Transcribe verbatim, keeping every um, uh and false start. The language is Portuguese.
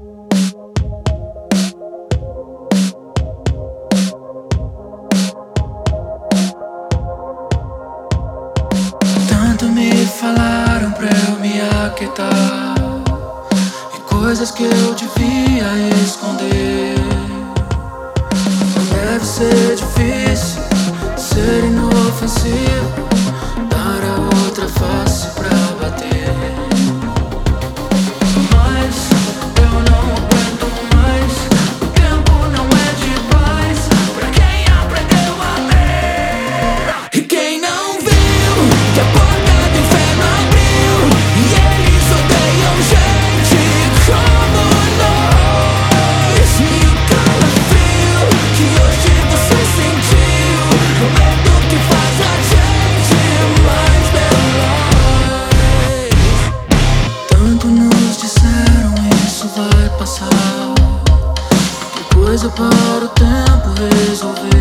Tanto me falaram pra eu me aquietar, e coisas que eu devia esconder. Não deve ser difícil ser inofensivo, dar a outra face pra bater. Mas eu não aguento mais, o tempo não é de paz pra quem aprendeu a ler. E quem não viu que a porta do inferno abriu, e eles odeiam gente como nós. E o calafrio que hoje você sentiu, o medo que faz a gente mais veloz. Tanto nos disseram, isso vai passar, depois eu paro o tempo resolver.